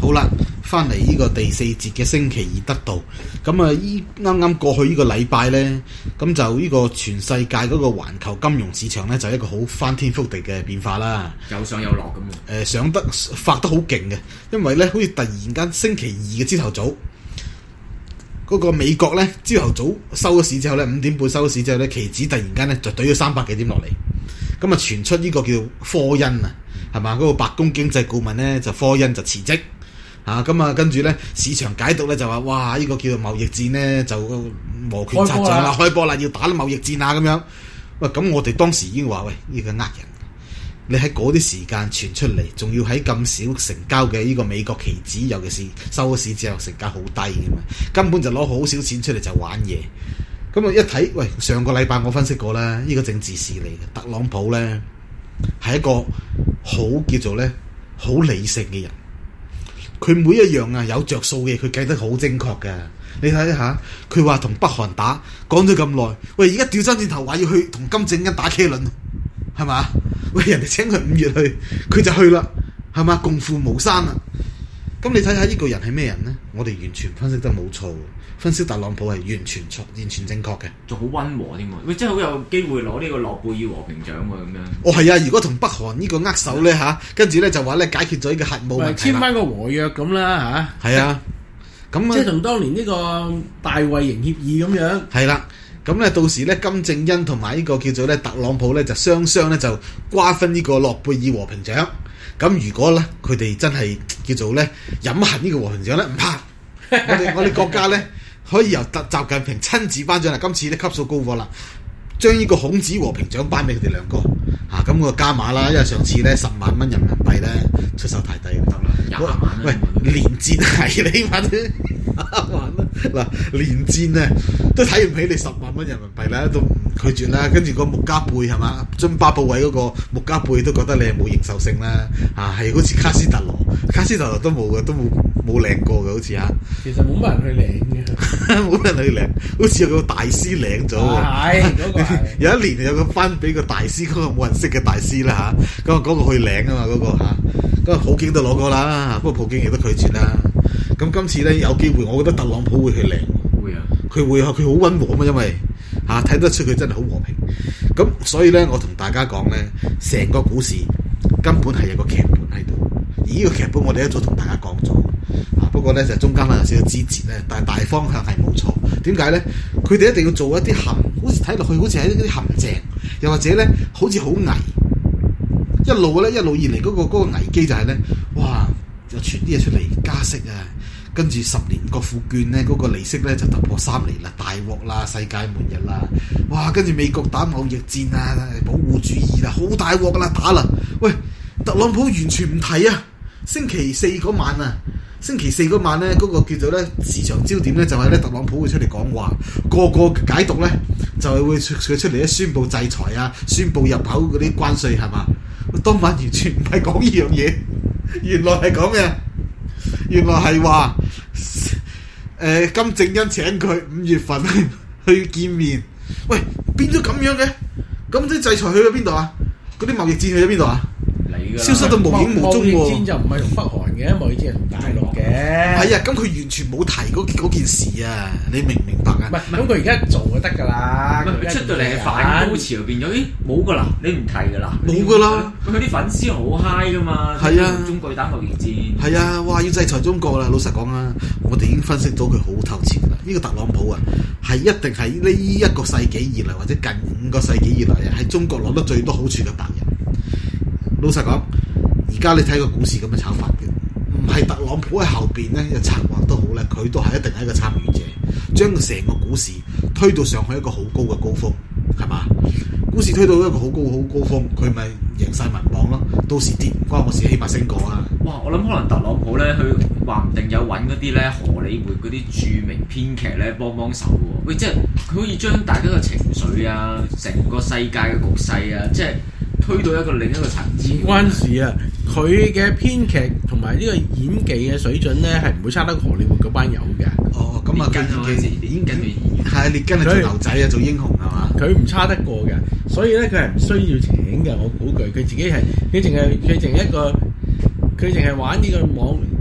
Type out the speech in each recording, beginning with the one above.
好啦，翻嚟呢個第4節嘅星期二得到，咁啊啱啱過去呢個禮拜呢，咁就呢個全世界嗰個環球金融市場呢，就一個好翻天覆地嘅變化啦， 有上有落咁上得發得好勁嘅，因為呢好似突然間星期二嘅朝頭早，嗰個美國呢朝頭早收咗市之後呢，5點半收咗市之後呢，期指突然間呢就懟咗300幾點落嚟，咁啊傳出呢個叫科恩啊，係嘛？嗰個白宮經濟顧問呢，就科恩就辭職。咁啊，跟住咧，市場解讀咧就話，哇！呢個叫做貿易戰咧，就摩拳擦掌啦，開波啦，要打貿易戰啊咁樣。喂，咁我哋當時已經話，喂，呢個呃人。你喺嗰啲時間傳出嚟，仲要喺咁少成交嘅呢個美國期指，尤其是收咗市之後成交好低嘅嘛，根本就攞好少錢出嚟就玩嘢。咁啊一睇，喂，上個禮拜我分析過啦，呢個政治事嚟嘅，特朗普咧係一個好叫做咧好理性嘅人。佢每一樣啊有着數嘅，佢計得好精確㗎。你睇下，佢話同北韓打，講咗咁耐，喂，而家調翻轉頭話要去同金正恩打茄輪，係嘛？喂，人哋請佢5月去，佢就去啦，係嘛？共赴巫山啦。咁你睇下呢個人係咩人呢？我哋完全分析得冇錯，分析特朗普係完全錯、完全正確嘅， 仲好溫和添喎。喂，真係好有機會攞呢個諾貝爾和平獎喎咁樣。 哦，係啊！如果同北韓呢個握手咧跟住咧就話咧解決咗呢個核武問題啦， 簽翻個和約咁啦嚇。 係啊，咁即係同當年呢個大衛營協議咁樣。 係啦。咁咧，到時咧，金正恩同埋呢個叫做咧特朗普咧，就雙咧就瓜分呢個諾貝爾和平獎。咁如果咧佢哋真係叫做咧飲核呢個和平獎咧，唔怕，我哋國家咧可以由習近平親自頒獎啦。今次咧級數高過啦，將呢個孔子和平獎頒俾佢哋兩個嚇。咁個加碼啦，因為上次咧10萬蚊人民幣咧出手太低得啦。喂，連戰係你話啫。嗱，連戰咧都睇唔起你10萬蚊人民幣啦，都唔拒絕啦。跟住個穆加貝係嘛，津巴布韋嗰個穆加貝都覺得你係冇認受性啦。係好似卡斯特羅都冇嘅，都冇領過嘅，好似嚇。 其實冇乜人去領嘅， 冇乜人去領，好似有個大師領咗喎。 係嗰個係有一年有個頒俾個大師，嗰個冇人識嘅大師啦嚇。咁嗰個去領啊嘛，嗰個嚇。咁啊普京都攞過啦，不過普京亦都拒絕啦。咁今次咧有機會，我覺得特朗普會去領。 會啊， 佢會啊，佢好溫和嘛，因為睇得出佢真係好和平。咁所以咧，我同大家講咧，成個股市根本係有個劇本喺度，而呢個劇本我哋一早同大家講咗。不過咧就中間咧有少少枝節咧，但係大方向係冇錯。點解咧？佢哋一定要做一啲好似睇落去好似係一啲陷阱，又或者咧好似好危。一路以嚟嗰個危機就係咧，哇！就傳啲嘢出嚟加息啊，跟住10年國庫券咧嗰個利息咧就突破3厘啦，大鑊啦，世界末日啦，哇！跟住美國打貿易戰啊，保護主義啦，好大鑊噶啦，打啦！喂，特朗普完全唔提啊！星期四嗰晚咧，嗰個叫做咧市場焦點咧就係咧特朗普會出嚟講話，個解讀咧就係會佢出嚟咧宣布制裁啊，宣布入口嗰啲關稅係嘛？當晚完全唔係講呢樣嘢。原來係講咩？原來係話金正恩請佢5月份去見面。喂，變咗咁樣嘅？咁啲制裁去咗邊度啊？嗰啲貿易戰去咗邊度啊？消失到無影無蹤喎。 貿易戰就唔係同北韓嘅，貿易戰係同大陸嘅。 係啊，咁佢完全冇提嗰件事啊！你明唔明白啊？ 唔係，咁佢而家做就得㗎啦。 佢出到嚟係反高潮變咗，冇㗎啦，你唔提㗎啦， 冇㗎啦。 佢啲粉絲好 high 㗎嘛。係啊，中國打貿易戰。 係啊，哇！要制裁中國啦！老實講啊，我哋已經分析到佢好透徹㗎啦。呢個特朗普啊，係一定係呢1個世紀以嚟，或者近5個世紀以嚟啊，喺中國攞得最多好處嘅白人。老實講，而家你睇個股市咁樣炒法嘅，唔係特朗普喺後邊咧又策劃都好咧，佢都係一定係一個參與者，將成個股市推到上去一個好高嘅高峰，係嘛？股市推到一個好高峰，佢咪贏晒民望咯。到時跌唔關我事，起碼升過啊！ 哇！我諗可能特朗普咧，佢話唔定有揾嗰啲咧荷里活嗰啲著名編劇咧幫手喎。喂，即係佢可以將大家嘅情緒啊，成個世界嘅局勢啊，即係推到一個另一個層次。 唔關事啊！佢嘅編劇同埋呢個演技嘅水準咧，係唔會差得荷里活嗰班友嘅。 哦，咁啊，演緊係列根係做牛仔啊，做英雄係嘛？ 佢唔差得過嘅，所以咧佢係唔需要請嘅。我估佢自己係佢淨係玩呢個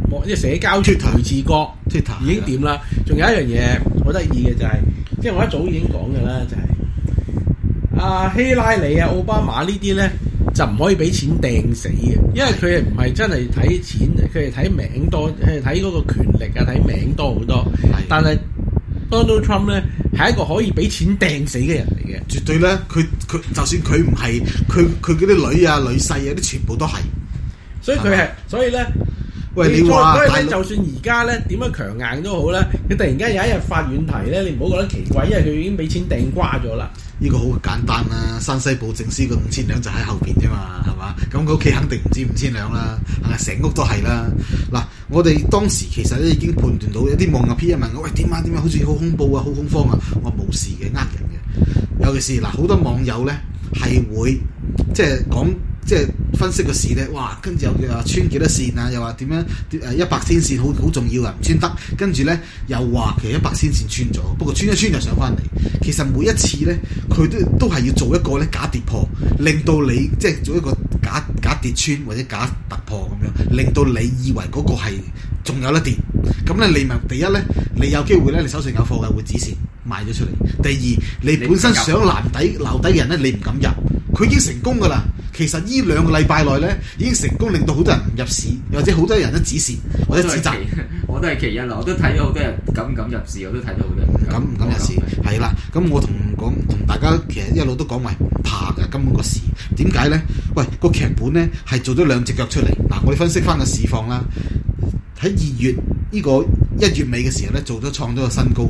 即係社交媒字角 Twitter 已經掂啦。仲有一樣嘢好得意嘅就係，即係我一早已經講嘅啦，就係希拉里奧巴馬呢啲咧就唔可以俾錢掟死嘅，因為佢唔係真係睇錢，佢係睇名多，佢係睇嗰個權力啊，睇名多好多。但係 Donald Trump 咧係一個可以俾錢掟死嘅人嚟嘅， 絕對咧，佢就算佢唔係，佢嗰啲女啊、女婿啊，啲全部都係。 所以佢係，所以咧， 喂，你話所以咧，就算而家咧點樣強硬都好啦，佢突然間有一日發軟提咧，你唔好覺得奇怪，因為佢已經俾錢掟瓜咗啦。 呢個好簡單啦，山西布政司個5000兩就喺後邊啫嘛，係嘛？咁佢屋企肯定唔止5000兩啦，係咪？成屋都係啦。嗱，我哋當時其實咧已經判斷到，有啲網友 P 問我，喂，點啊，好似好恐怖啊，好恐慌啊！我話冇事嘅，呃人嘅。尤其是嗱，好多網友咧係會即係講。即係分析個市咧，哇！跟住又話穿幾多線啊，又話點樣100天線好重要啊，唔穿得。跟住咧又話其實100天線穿咗，不過穿一穿就上翻嚟。其實每一次咧，佢都係要做一個咧假跌破，令到你即係做一個假跌穿或者假突破咁樣，令到你以為嗰個係仲有得跌。咁咧你咪第一咧，你有機會咧，你手上有貨嘅會止蝕賣咗出嚟。第二，你本身想撈底嘅人咧，你唔敢入，佢已經成功㗎啦。其實呢2個禮拜內咧，已經成功令到好多人唔入市，或者好多人都止蝕或者止賺。 我都係其一啦，我都睇到好多人敢唔敢入市，我都睇到好多人唔敢入市。係啦，咁我同大家其實一路都講話唔怕嘅，根本個市點解咧？喂，個劇本咧係做咗2隻腳出嚟。嗱，我哋分析翻個市況啦。喺2月呢個1月尾嘅時候咧，創咗個新高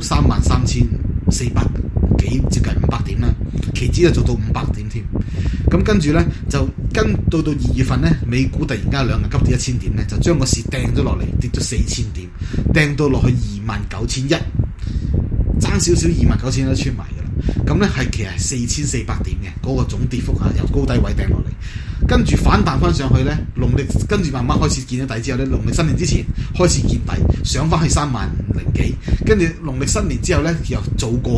，33,400幾，接近500點啦。期指就做到500點添。咁跟住咧就到2月份咧，美股突然間2日急跌1000點咧，就將個市掟咗落嚟，跌咗4000點，掟到落去29,100，爭少少29,100都穿埋㗎啦。咁咧係其實係4400點嘅嗰個總跌幅啊，由高低位掟落嚟。跟住反彈翻上去咧，農曆跟住慢慢開始見咗底之後咧，農曆新年之前開始見底，上翻去3萬零幾，跟住農曆新年之後咧又做過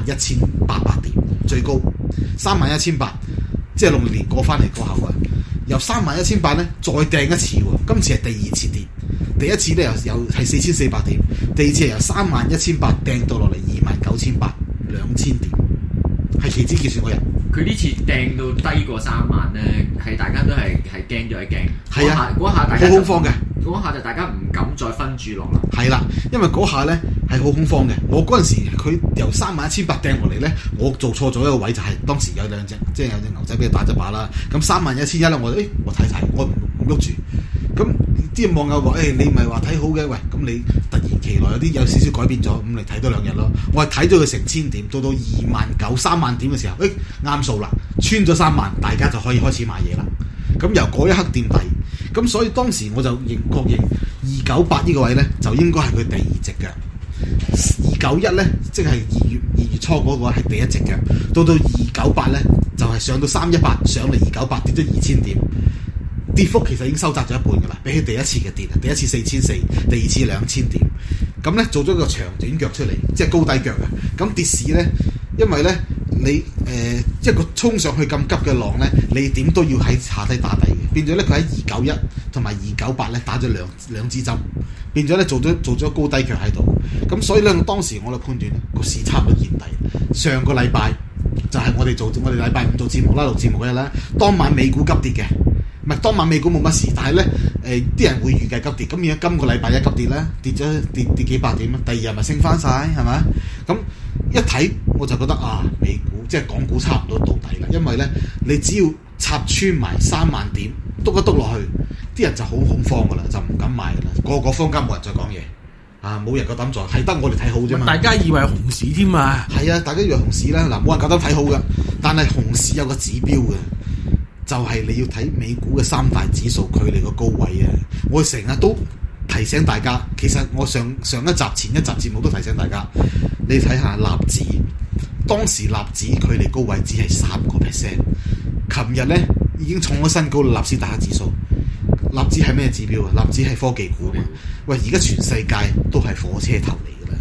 31,800點，最高31,800，即係農曆年過翻嚟過後啊，由31,800咧再掟一次喎，今次係第2次跌，第一次咧又係4400點，第二次係由31,800掟到落嚟29,800，2000點，係期指結算嗰日。 佢呢次掟到低過3萬咧，係大家都係驚咗一驚。係啊，嗰下大家好恐慌嘅。 嗰下就大家唔敢再分注落啦。 係啦，因為嗰下咧係好恐慌嘅。我嗰陣時佢由31,800掟落嚟咧，我做錯咗一個位，就係當時有2隻，即係有隻牛仔俾佢打咗把啦。咁31,100咧，我睇，我唔喐住。咁啲網友話：你咪話睇好嘅，喂，咁你突然其來有少少改變咗，咁你睇多2日咯。我係睇咗佢成1000點，到29,000、3萬點嘅時候，啱數啦，穿咗3萬，大家就可以開始買嘢啦。咁由嗰一刻墊底，咁所以當時我就確認298呢個位咧，就應該係佢第2隻腳。291咧，即係2月初嗰個係第1隻腳。到298咧，就係上到318，上嚟298跌咗2000點。跌幅其實已經收窄咗一半㗎啦，比起第一次嘅跌，第一次4,400，第二次2000點，咁咧做咗個長短腳出嚟，即係高低腳啊！咁跌市咧，因為咧你一個衝上去咁急嘅浪咧，你點都要喺下低打底嘅，變咗咧佢喺291同埋298咧打咗兩支針，變咗咧做咗高低腳喺度，咁所以咧當時我哋判斷咧個市差唔多見底。上個禮拜就係我哋禮拜5做節目啦，錄節目嗰日咧，當晚美股急跌嘅。唔係當晚美股冇乜事，但係咧啲人會預計急跌，咁而家今個禮拜一急跌咧，跌幾百點，第二日咪升翻晒，係咪？咁一睇我就覺得美股即係港股差唔多到底啦，因為咧你只要插穿埋3萬點，篤一篤落去，啲人就好恐慌噶啦，就唔敢買噶啦，個坊間冇人再講嘢，冇人夠膽做，係得我哋睇好啫嘛。 大家以為熊市添啊？ 係啊，大家以為熊市啦，冇人夠膽睇好噶，但係熊市有個指標嘅。就係你要睇美股嘅3大指數距離個高位啊！我成日都提醒大家，其實我上一集前一集節目都提醒大家，你睇下納指，當時納指距離高位只係3%，琴日咧已經創咗新高啦！納斯達克指數，納指係咩指標啊？納指係科技股啊！喂，而家全世界都係火車頭嚟㗎啦！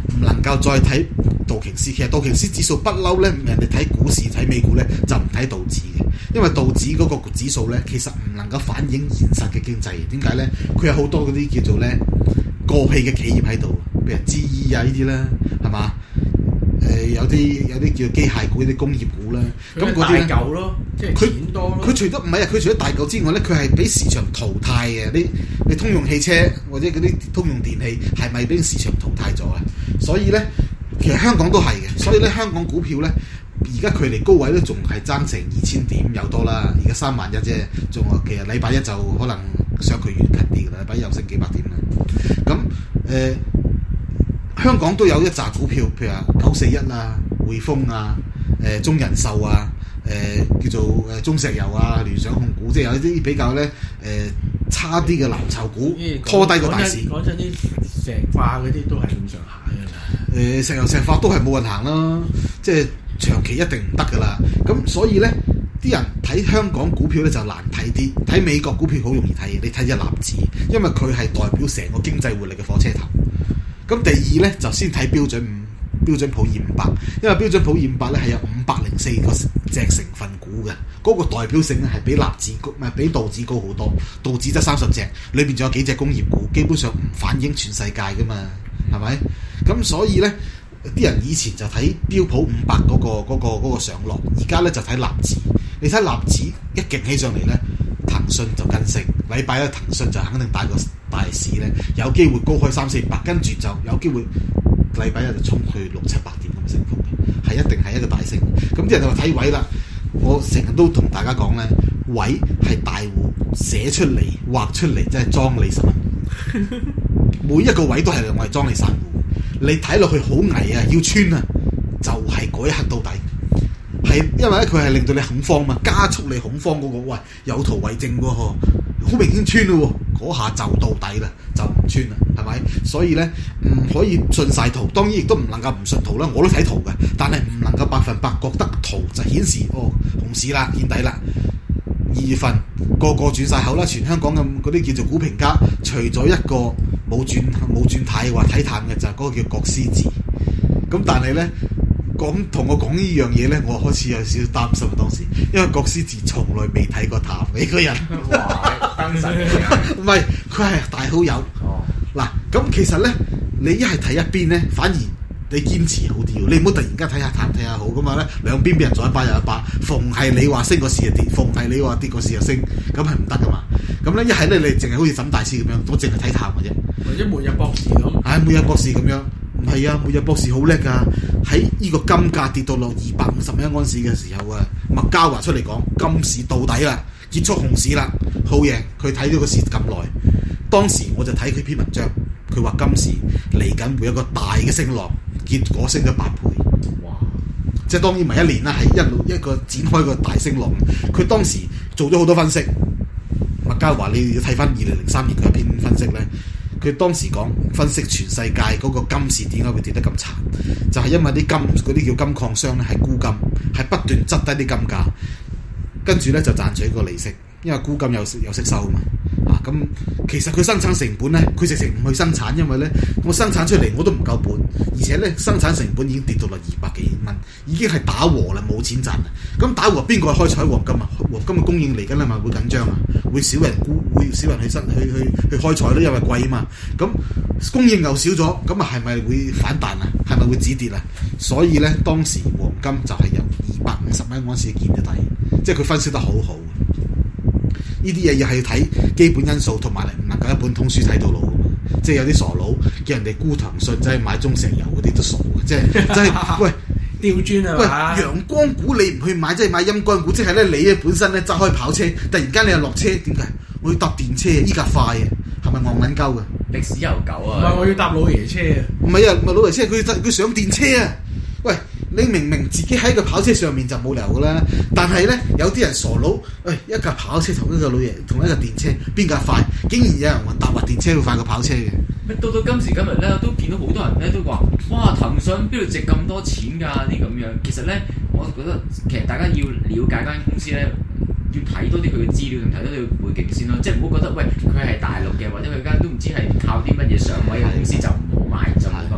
唔能夠再睇道瓊斯。其實道瓊斯指數不嬲咧，人哋睇股市睇美股咧就唔睇道指嘅，因為道指嗰個指數咧其實唔能夠反映現實嘅經濟。點解咧？佢有好多嗰啲叫做咧過氣嘅企業喺度，譬如 GE 啊呢啲啦，係嘛？有啲叫機械股、啲工業股啦，咁嗰啲大嚿咯，即係錢多咯。 佢除咗唔係啊，佢除咗大嚿之外咧，佢係俾市場淘汰嘅。你通用汽車或者嗰啲通用電器係咪俾市場淘汰咗啊？所以咧，其實香港都係嘅。所以咧，香港股票咧，而家距離高位都仲係爭成2000點有多啦。而家31000啫，仲其實禮拜一就可能相距遠近啲㗎啦，禮拜一又升幾百點啦。咁香港都有一紮股票，譬如話941啊、匯豐啊、中人壽啊、叫做中石油啊、聯想控股，即係有啲比較咧差啲嘅藍籌股，拖低個大市。 講真啲石化嗰啲都係咁上下嘅啦。 石油石化都係冇運行啦，即係長期一定唔得噶啦。咁所以咧，啲人睇香港股票咧就難睇啲，睇美國股票好容易睇。你睇隻納指，因為佢係代表成個經濟活力嘅火車頭。咁第二咧就先睇標準普爾500，因為標準普爾500咧係有504個隻成分股嘅，嗰個代表性咧係比納指高，唔係比道指高好多。道指得30隻，裏邊仲有幾隻工業股，基本上唔反映全世界噶嘛，係咪？咁所以咧，啲人以前就睇標普500嗰個上落，而家咧就睇納指。你睇納指一勁起上嚟咧，騰訊就跟升，禮拜一騰訊就肯定大過大市咧，有機會高開300-400，跟住就有機會禮拜一就衝去600-700點咁升幅嘅，係一定係一個大升。咁啲人就話睇位啦，我成日都同大家講咧，位係大戶寫出嚟畫出嚟，即係裝你實物。每一個位都係我係裝你散戶，你睇落去好危啊，要穿啊，就係嗰一刻到底。係因為咧，佢係令到你恐慌嘛，加速你恐慌嗰個，喂有圖為證喎，好明顯穿咯喎，嗰下就到底啦，就唔穿啦，係咪？所以咧唔可以信晒圖，當然亦都唔能夠唔信圖啦，我都睇圖嘅，但係唔能夠100%覺得圖就顯示紅市啦，見底啦。2月份個轉晒口啦，全香港嘅嗰啲叫做股評家，除咗一個冇轉態話睇淡嘅就係嗰個叫郭思治，咁但係咧。同我講呢樣嘢咧，我開始有少少擔心啊！當時，因為郭思治從來未睇過淡呢個人， 哇！燈神唔係佢係大好友。嗱，咁其實咧，你一係睇一邊咧，反而你堅持好啲喎。你唔好突然間睇下淡睇下好噶嘛咧，兩邊俾人左一巴右一巴。逢係你話升個市就跌，逢係你話跌個市就升，咁係唔得噶嘛。咁咧一係咧，你淨係好似沈大師咁樣，我淨係睇淡嘅啫。 或者末日博士咁。 末日博士咁樣。唔係啊，末日博士好叻㗎！喺呢個金價跌到落251安士嘅時候啊，麥嘉華出嚟講金市到底啦，結束熊市啦，好嘢！佢睇咗個市咁耐，當時我就睇佢篇文章，佢話金市嚟緊會有一個大嘅升浪，結果升咗8倍。哇！即係當然唔係1年啦，係一個展開個大升浪。佢當時做咗好多分析，麥嘉華你要睇翻2003年佢一篇分析咧。佢當時講分析全世界嗰個金市點解會跌得咁慘，就係因為啲嗰啲叫金礦商咧係沽金，係不斷執低啲金價，跟住咧就賺取個利息，因為沽金有息收啊嘛。咁其實佢生產成本咧，佢直情唔去生產，因為咧我生產出嚟我都唔夠本，而且咧生產成本已經跌到落200幾蚊，已經係打和啦，冇錢賺啦。咁打和邊個開採黃金啊？黃金嘅供應嚟緊係咪會緊張啊？會少人去開採咯，因為貴啊嘛。咁供應又少咗，咁啊係咪會反彈啊？係咪會止跌啊？所以咧當時黃金就係由250蚊嗰陣時見咗底，即係佢分析得好好。呢啲嘢又係要睇基本因素，同埋唔能夠一本通書睇到老噶嘛。即係有啲傻佬叫人哋沽騰訊，即係買中石油嗰啲都傻嘅，即係喂調轉啊！ 喂，陽光股你唔去買，即係買陰乾股，即係咧你本身咧揸開跑車，突然間你又落車，點解？我要搭電車，依架快啊，係咪戇撚鳩㗎？ 歷史悠久啊！ 唔係我要搭老爺車啊！ 唔係啊，唔係老爺車，佢上電車啊！喂，你明明自己喺個跑車上面就冇理由噶啦，但係咧有啲人傻佬，喂，一架跑車同一個老爺同一個電車邊架快？竟然有人話搭滑電車會快過跑車嘅。 到今時今日咧，都見到好多人咧都話：哇，騰訊邊度值咁多錢㗎？啲咁樣，其實咧，我覺得其實大家要了解間公司咧，要睇多啲佢嘅資料同睇多啲佢背景先咯。即係唔好覺得喂佢係大陸嘅，或者佢間都唔知係靠啲乜嘢上位嘅公司就唔好買，就冇咁樣咯。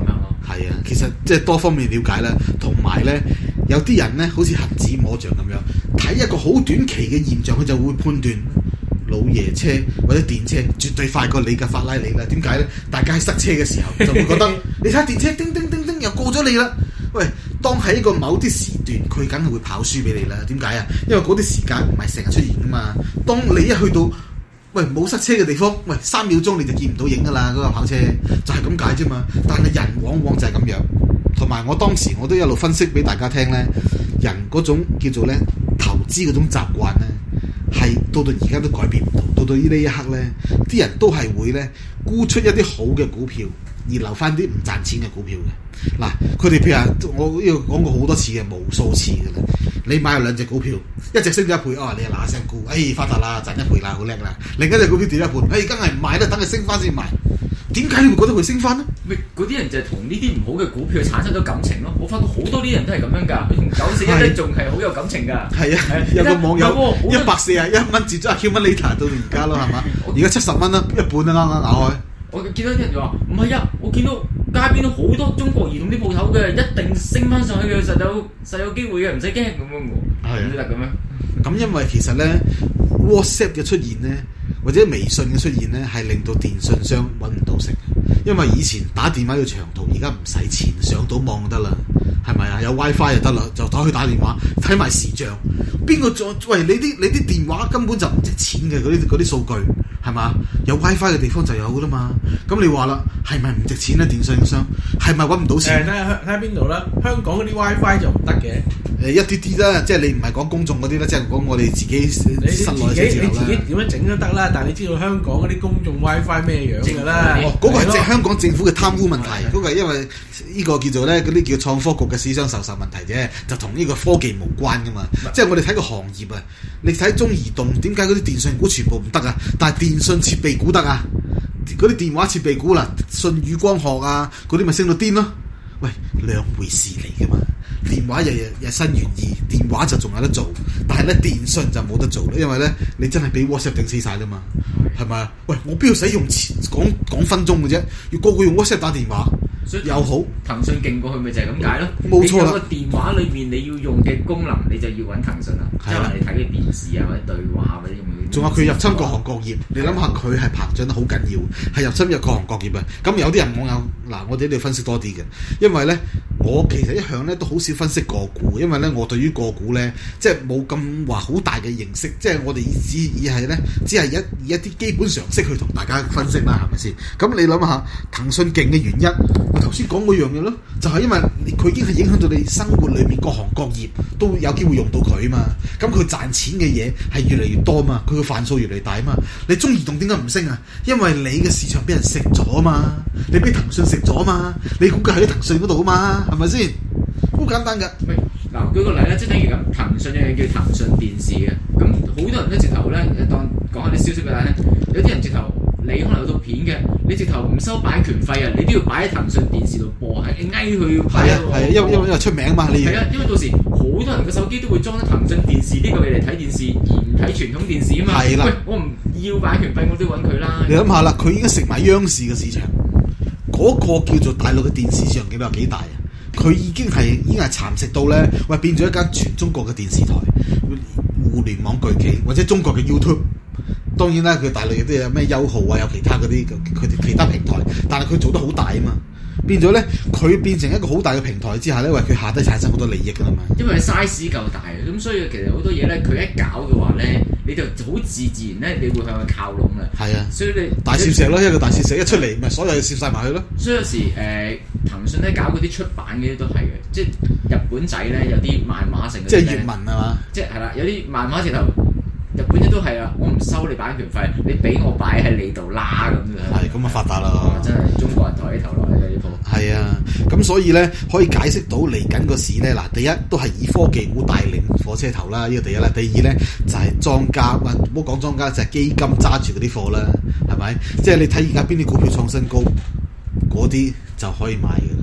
係啊，其實即係多方面了解啦，同埋咧有啲人咧好似瞎子摸象咁樣，睇一個好短期嘅現象，佢就會判斷老爺車或者電車絕對快過你嘅法拉利啦。點解咧？大家喺塞車嘅時候就會覺得你睇下電車叮叮叮叮又過咗你啦。喂，當喺一個某啲時段，佢梗係會跑輸俾你啦。點解啊？因為嗰啲時間唔係成日出現噶嘛。當你一去到喂冇塞車嘅地方，喂3秒鐘你就見唔到影噶啦，嗰個跑車就係咁解啫嘛。但係人往往就係咁樣，同埋我當時我都一路分析俾大家聽咧，人嗰種叫做咧投資嗰種習慣咧，係到而家都改變唔到。到呢一刻咧，啲人都係會咧沽出一啲好嘅股票，而留翻啲唔賺錢嘅股票嘅。嗱，佢哋譬如話，我呢個講過好多次嘅，無數次嘅啦。你買咗2隻股票，一隻升咗1倍，你係嗱聲沽，發達啦，賺1倍啦，好叻啦。另一隻股票跌1倍，梗係唔買啦，等佢升翻先買。點解你會覺得佢升翻呢？ 咪嗰啲人就係同呢啲唔好嘅股票產生咗感情咯。我發覺好多啲人都係咁樣㗎，佢同941仲係好有感情㗎。 係啊，有個網友141蚊接咗accumulator到而家咯，係嘛？而家70蚊啦，一半都啱啱咬開。 我見到啲人就話唔係啊，我見到街邊都好多中國移動啲鋪頭嘅，一定升翻上去嘅，實有機會嘅，唔使驚咁樣喎。係咁得嘅咩？ 咁因為其實咧 WhatsApp 嘅出現咧，或者微信嘅出現咧，係令到電信商揾唔到食。因為以前打電話要長途，而家唔使錢，上到網就得啦，係咪啊？有 WiFi 就得啦，就打去打電話，睇埋時像。邊個再喂你啲電話根本就唔值錢嘅嗰啲數據，係嘛？有 WiFi 嘅地方就有噶啦嘛。咁你話啦，係咪唔值錢咧？電信商係咪揾唔到錢？ 睇下邊度啦。香港嗰啲 WiFi 就唔得嘅。 一啲啲啦，即係你唔係講公眾嗰啲啦，即係講我哋自己室內嘅設置啦。 你自己點樣整都得啦，但係你知道香港嗰啲公眾 WiFi 咩樣㗎啦？ 嗰個係香港政府嘅貪污問題，嗰個係因為呢個叫做咧嗰啲叫創科局嘅市場授受問題啫，就同呢個科技無關㗎嘛。即係我哋睇個行業啊，你睇中移動點解嗰啲電信股全部唔得啊？但係電信設備股得啊？嗰啲電話設備股啦，舜宇光學啊，嗰啲咪升到癲咯？喂，兩回事嚟㗎嘛。電話日新月異，電話就仲有得做，但係咧電信就冇得做，因為咧你真係俾 WhatsApp 頂死晒啦嘛，係咪啊？喂，我邊度使用講分鐘嘅啫，要個個用 WhatsApp 打電話，又好。騰訊勁過去咪就係咁解咯， 冇錯啦。 個電話裏面你要用嘅功能，你就要揾騰訊啦，即係話你睇嘅電視啊或者對話嗰啲咁嘅。仲有佢入侵各行各業，你諗下佢係膨脹得好緊要，係入侵入各行各業啊！咁有啲人我哋一定要分析多啲嘅，因為咧我其實一向咧都好少分析個股，因為咧我對於個股咧即係冇咁話好大嘅認識，即係我哋只係以一啲基本常識去同大家分析啦，係咪先？咁你諗下騰訊勁嘅原因，我頭先講嗰樣嘢咯，就係因為佢已經係影響到你生活裏面各行各業都有機會用到佢嘛。咁佢賺錢嘅嘢係越嚟越多嘛，佢個範數越嚟越大嘛。你中移動點解唔升啊？因為你嘅市場俾人食咗啊嘛，你俾騰訊食咗啊嘛，你估計喺騰訊嗰度啊嘛，係咪先？好簡單㗎。 嗱，舉個例啦，即係等於咁，騰訊有樣叫騰訊電視嘅，咁好多人咧直頭咧，當講下啲消息俾大家聽，有啲人直頭你可能有套片嘅，你直頭唔收版權費啊，你都要擺喺騰訊電視度播，係你嗌佢係啊，因為出名嘛，你係啊，因為到時好多人嘅手機都會裝咗騰訊電視呢個嘢嚟睇電視，而唔睇傳統電視啊嘛。係啦，喂，我唔要版權費，我都要揾佢啦。 你諗下啦，佢已經食埋央視嘅市場，嗰個叫做大陸嘅電視市場幾大啊？佢已經係蠶食到咧，喂變咗一間全中國嘅電視台、互聯網巨企，或者中國嘅 YouTube。當然啦，佢大陸亦都有咩優酷啊，有其他嗰啲佢哋其他平台，但係佢做得好大啊嘛。變咗咧，佢變成一個好大嘅平台之下咧，為佢下低產生好多利益㗎啦嘛。 因為 size 夠大，咁所以其實好多嘢咧，佢一搞嘅話咧，你就好自然咧，你會向佢靠攏嘅。係啊，所以你大攝石咯，一個大攝石一出嚟，咪所有嘢攝晒埋去咯。 所以有時騰訊咧搞嗰啲出版嘅都係嘅，即係日本仔咧有啲漫畫成， 即係粵文係嘛？ 即係啦，有啲漫畫直頭。日本人都係啊，我唔收你版權費，你俾我擺喺你度啦咁樣。係咁啊，發達啦！真係中國人抬起頭來嘅呢鋪。係啊，咁所以咧可以解釋到嚟緊個市咧，嗱，第一都係以科技股帶領火車頭啦，呢個第一啦。第二咧就係莊家，唔好講莊家，就係基金揸住嗰啲貨啦，係咪？即係你睇而家邊啲股票創新高，嗰啲就可以買嘅啦。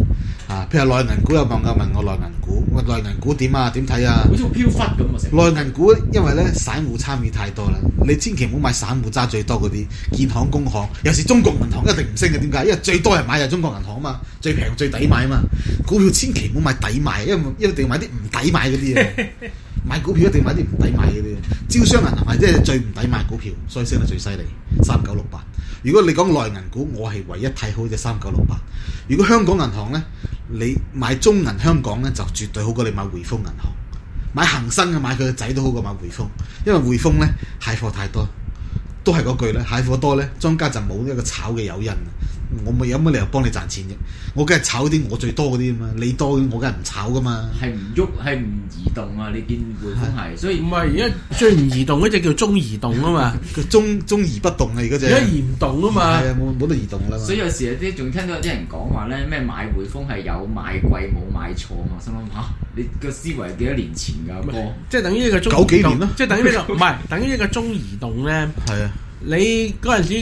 譬如內銀股有網友問我內銀股，喂內銀股點啊？點睇啊？ 好似好飄忽咁啊！成內銀股因為咧散戶參與太多啦，你千祈唔好買散戶揸最多嗰啲建行、工行，有時中國銀行一定唔升嘅，點解？因為最多人買就係中國銀行啊嘛，最平最抵買啊嘛。股票千祈唔好買抵買，因為一定要買啲唔抵買嗰啲啊。買股票一定買啲唔抵買嗰啲，招商銀行係即係最唔抵買股票，所以升得最犀利，3968。如果你講內銀股，我係唯一睇好隻3968。如果香港銀行咧，你買中銀香港咧就絕對好過你買匯豐銀行，買恒生嘅買佢個仔都好過買匯豐，因為匯豐咧蟹貨太多，都係嗰句咧，蟹貨多咧，莊家就冇一個炒嘅誘因。我咪有乜理由幫你賺錢啫？我梗係炒啲我最多嗰啲啊嘛，你多我梗係唔炒噶嘛。 係唔喐，係唔移動啊！你見匯豐係，所以唔係而家最唔移動嗰隻叫中移動啊嘛， 佢中移不動啊！而家而家移唔動啊嘛， 係啊，冇得移動啦嘛。 所以有時有啲仲聽到有啲人講話咧，咩買匯豐係有買貴冇買錯啊嘛，心諗嚇你個思維係幾多年前㗎哥？ 即係等於一個中九幾年咯， 即係等於呢個唔係等於一個中移動咧。 係啊， 你嗰陣時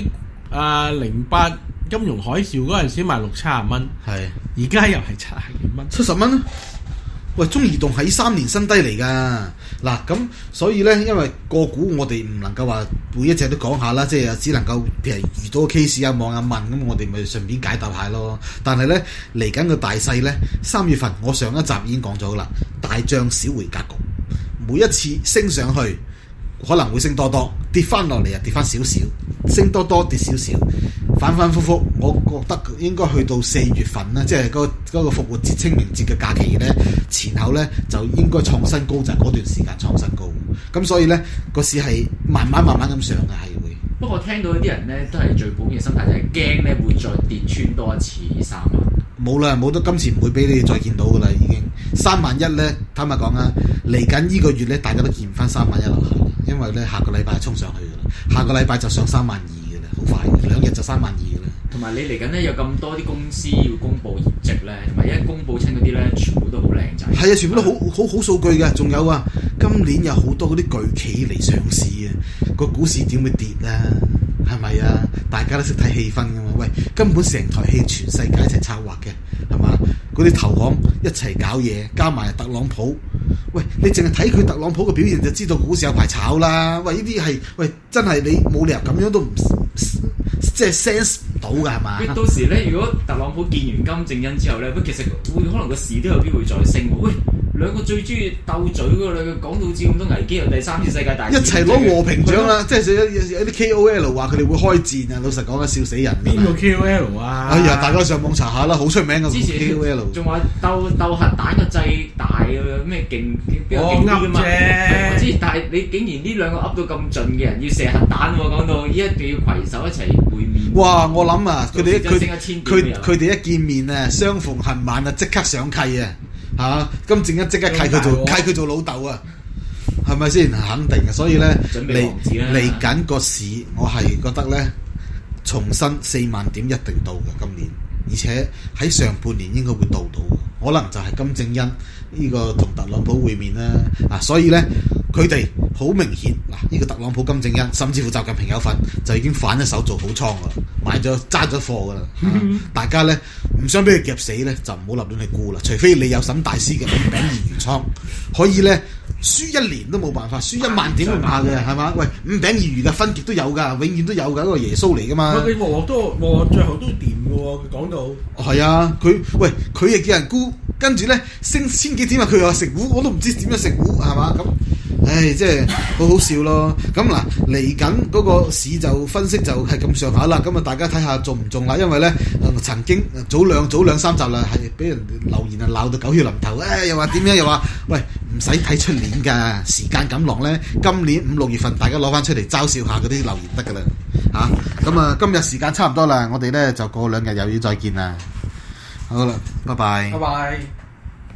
08金融海嘯嗰陣時賣60-70蚊， 係而家又係70幾蚊 ，70蚊啦。喂，中移動係3年新低嚟㗎。嗱咁，所以咧，因為個股我哋唔能夠話每一隻都講下啦，即係只能夠譬如遇到個 case 啊，網友問咁，我哋咪順便解答下咯。但係咧嚟緊個大勢咧，3月份我上一集已經講咗啦，大漲小回格局，每一次升上去可能會升多多，跌翻落嚟啊跌翻少少，升多多跌少少。反反覆覆，我覺得應該去到4月份啦，即係嗰個復活節、清明節嘅假期咧，前後咧就應該創新高，就係嗰段時間創新高。咁所以咧個市係慢慢咁上嘅，係會。 不過聽到啲人咧都係最普遍嘅心態，就係驚咧會再跌穿多一次3萬。 冇啦，冇得今次唔會俾你再見到噶啦，已經31000咧。坦白講啊，嚟緊呢個月咧，大家都見唔翻31000樓下，因為咧下個禮拜衝上去噶啦，下個禮拜就上32000噶啦，好快，2日就32000噶啦。 同埋你嚟緊咧有咁多啲公司要公布業績咧，同埋一公布親嗰啲咧，全部都好靚仔。 係啊，全部都好數據嘅，仲有啊，今年有好多嗰啲巨企嚟上市啊，個股市點會跌啊？係咪啊？大家都識睇氣氛噶嘛？喂，根本成台戲全世界一齊策劃嘅，係嘛？嗰啲投行一齊搞嘢，加埋特朗普。喂，你淨係睇佢特朗普嘅表現就知道股市有排炒啦。喂，呢啲係喂真係你冇理由咁樣都唔即係 sense 唔到㗎係嘛？ 到時咧，如果特朗普見完金正恩之後咧，其實會可能個市都有機會再升喎。喂，兩個最中意鬥嘴嗰兩個講到好似咁多危機，又第3次世界大戰一齊攞和平獎啦！即係有啲 KOL 話佢哋會開戰啊！老實講啊，笑死人！ 邊個 KOL 啊？ 哎呀，大家上網查下啦，好出名嘅 KOL。 仲話鬥核彈個掣大咩勁比較勁啲㗎嘛？我知，但係你竟然呢兩個噏到咁盡嘅人要射核彈喎，講到依一定要攜手一齊會面。 哇！我諗啊，佢哋一見面啊，相逢恨晚啊，即刻上契啊！嚇，金正恩即刻契佢做老豆啊，係咪先？肯定嘅，所以咧嚟緊個市，我係覺得咧重新4萬點一定到嘅今年，而且喺上半年應該會到，可能就係金正恩呢個同特朗普會面啦。啊，所以咧佢哋好明顯嗱，呢個特朗普、金正恩，甚至乎習近平有份，就已經反一手做好倉噶啦，買咗揸咗貨噶啦。大家咧唔想俾佢夾死咧，就唔好立亂去沽啦。除非你有沈大師嘅5餅二魚倉，可以咧輸1年都冇辦法，輸1萬點都唔怕嘅，係嘛？喂，5餅二魚嘅分極都有㗎，永遠都有㗎，一個耶穌嚟㗎嘛。 佢鑊最後都掂㗎喎，佢講到。 係啊，佢亦叫人沽，跟住咧升千幾點啊，佢又話食糊，我都唔知點樣食糊係嘛咁。唉，即係好好笑咯。咁嗱，嚟緊嗰個市就分析就係咁上下啦。咁啊，大家睇下中唔中啦。因為咧，曾經早兩三集啦，係俾人留言啊鬧到狗血淋頭。又話點樣？又話喂，唔使睇出年㗎，時間咁浪咧。今年5、6月份，大家攞翻出嚟嘲笑下嗰啲留言得㗎啦。咁啊，今日時間差唔多啦，我哋咧就過2日又要再見啦。好啦，拜拜。 拜拜。